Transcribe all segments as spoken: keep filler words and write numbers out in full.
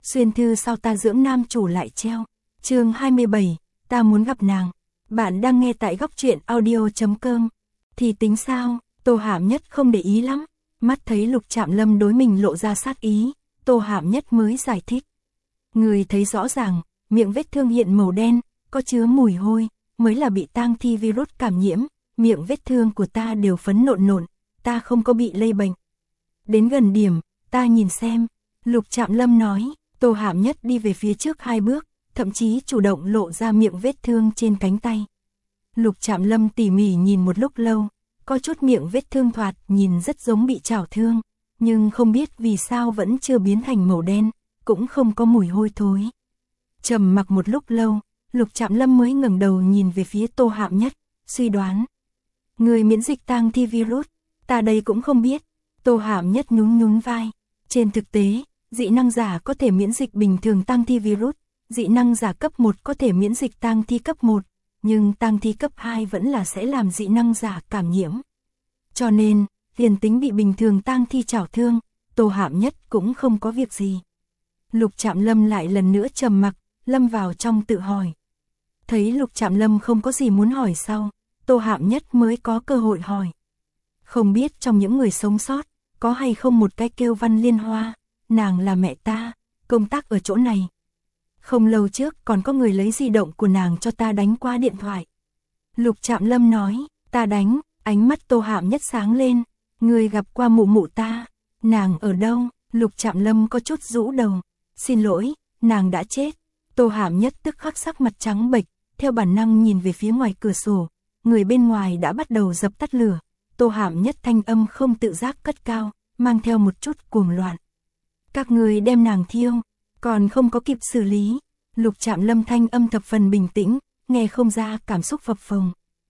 Xuyên thư sao ta dưỡng nam chủ lại treo. Chương hai mươi bảy, ta muốn gặp nàng. Bạn đang nghe tại góc truyện audio chấm com. Thì tính sao? Tô Hàm Nhất không để ý lắm. Mắt thấy Lục Trạm Lâm đối mình lộ ra sát ý, Tô Hàm Nhất mới giải thích. Người thấy rõ ràng, miệng vết thương hiện màu đen, có chứa mùi hôi, mới là bị tang thi virus cảm nhiễm. Miệng vết thương của ta đều phấn nộn nộn, ta không có bị lây bệnh. Đến gần điểm, ta nhìn xem. Lục Trạm Lâm nói. Tô Hàm Nhất đi về phía trước hai bước, thậm chí chủ động lộ ra miệng vết thương trên cánh tay. Lục Trạm Lâm tỉ mỉ nhìn một lúc lâu, có chút miệng vết thương thoạt nhìn rất giống bị chảo thương, nhưng không biết vì sao vẫn chưa biến thành màu đen, cũng không có mùi hôi thối. Trầm mặc một lúc lâu, Lục Trạm Lâm mới ngẩng đầu nhìn về phía Tô Hàm Nhất, suy đoán. Người miễn dịch tang thi virus, ta đây cũng không biết. Tô Hàm Nhất nhún nhún vai. Trên thực tế, dị năng giả có thể miễn dịch bình thường tang thi virus, dị năng giả cấp một có thể miễn dịch tang thi cấp một, nhưng tang thi cấp hai vẫn là sẽ làm dị năng giả cảm nhiễm. Cho nên, liền tính bị bình thường tang thi chảo thương, Tô Hàm Nhất cũng không có việc gì. Lục Trạm Lâm lại lần nữa trầm mặc, lâm vào trong tự hỏi. Thấy Lục Trạm Lâm không có gì muốn hỏi sau, Tô Hàm Nhất mới có cơ hội hỏi. Không biết trong những người sống sót, có hay không một cái kêu Văn Liên Hoa, nàng là mẹ ta, công tác ở chỗ này. Không lâu trước còn có người lấy di động của nàng cho ta đánh qua điện thoại. Lục Trạm Lâm nói, ta đánh, ánh mắt Tô Hàm Nhất sáng lên, người gặp qua mụ mụ ta, nàng ở đâu? Lục Trạm Lâm có chút rũ đầu, xin lỗi, nàng đã chết. Tô Hàm Nhất tức khắc sắc mặt trắng bệch, theo bản năng nhìn về phía ngoài cửa sổ, người bên ngoài đã bắt đầu dập tắt lửa. Tô Hàm Nhất thanh âm không tự giác cất cao, mang theo một chút cuồng loạn. Các người đem nàng thiêu, còn không có kịp xử lý. Lục Trạm Lâm thanh âm thập phần bình tĩnh, nghe không ra cảm xúc phập phồng.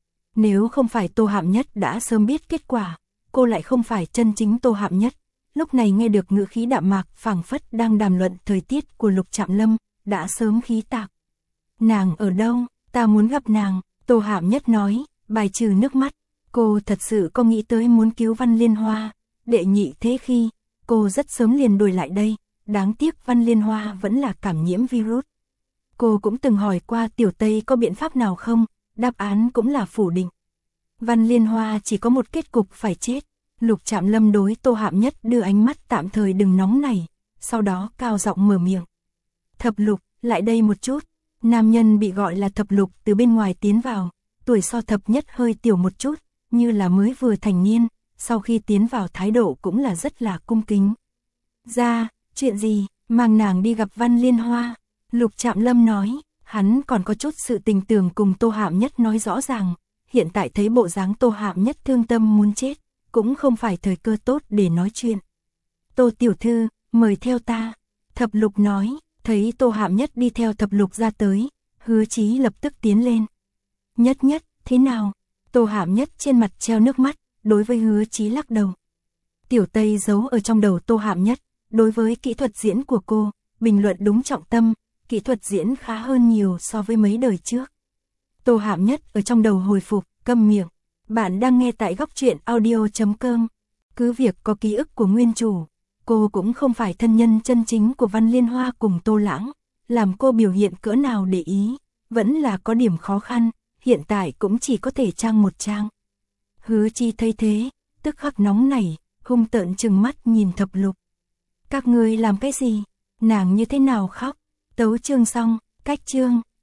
Nếu không phải Tô Hàm Nhất đã sớm biết kết quả, cô lại không phải chân chính Tô Hàm Nhất. Lúc này nghe được ngữ khí đạm mạc phảng phất đang đàm luận thời tiết của Lục Trạm Lâm, đã sớm khí tạc. Nàng ở đâu? Ta muốn gặp nàng. Tô Hàm Nhất nói, bài trừ nước mắt. Cô thật sự có nghĩ tới muốn cứu Văn Liên Hoa. Đệ nhị thế khi, cô rất sớm liền đuổi lại đây. Đáng tiếc Văn Liên Hoa vẫn là cảm nhiễm virus. Cô cũng từng hỏi qua Tiểu Tây có biện pháp nào không, đáp án cũng là phủ định. Văn Liên Hoa chỉ có một kết cục phải chết. Lục Trạm Lâm đối Tô Hàm Nhất đưa ánh mắt tạm thời đừng nóng nảy, sau đó cao giọng mở miệng. Thập Lục, lại đây một chút. Nam nhân bị gọi là Thập Lục từ bên ngoài tiến vào, tuổi so Thập Nhất hơi tiểu một chút, như là mới vừa thành niên, sau khi tiến vào thái độ cũng là rất là cung kính. Ra, chuyện gì, mang nàng đi gặp Văn Liên Hoa. Lục Trạm Lâm nói, hắn còn có chút sự tình tưởng cùng Tô Hàm Nhất nói rõ ràng, hiện tại thấy bộ dáng Tô Hàm Nhất thương tâm muốn chết, cũng không phải thời cơ tốt để nói chuyện. Tô tiểu thư, mời theo ta. Thập Lục nói, thấy Tô Hàm Nhất đi theo Thập Lục ra tới, Hứa Chí lập tức tiến lên. Nhất Nhất, thế nào? Tô Hàm Nhất trên mặt treo nước mắt, đối với Hứa Chí lắc đầu. Tiểu Tây giấu ở trong đầu Tô Hàm Nhất, đối với kỹ thuật diễn của cô, bình luận đúng trọng tâm, kỹ thuật diễn khá hơn nhiều so với mấy đời trước. Tô Hàm Nhất ở trong đầu hồi phục, câm miệng. Bạn đang nghe tại góc truyện audio chấm com. Cứ việc có ký ức của nguyên chủ, cô cũng không phải thân nhân chân chính của Văn Liên Hoa cùng Tô Lãng, làm cô biểu hiện cỡ nào để ý, vẫn là có điểm khó khăn, hiện tại cũng chỉ có thể trang một trang. Hứa Chi thấy thế, tức khắc nóng nảy, hung tợn trừng mắt nhìn Thập Lục. Các ngươi làm cái gì? Nàng như thế nào khóc? Tấu chương xong, cách chương.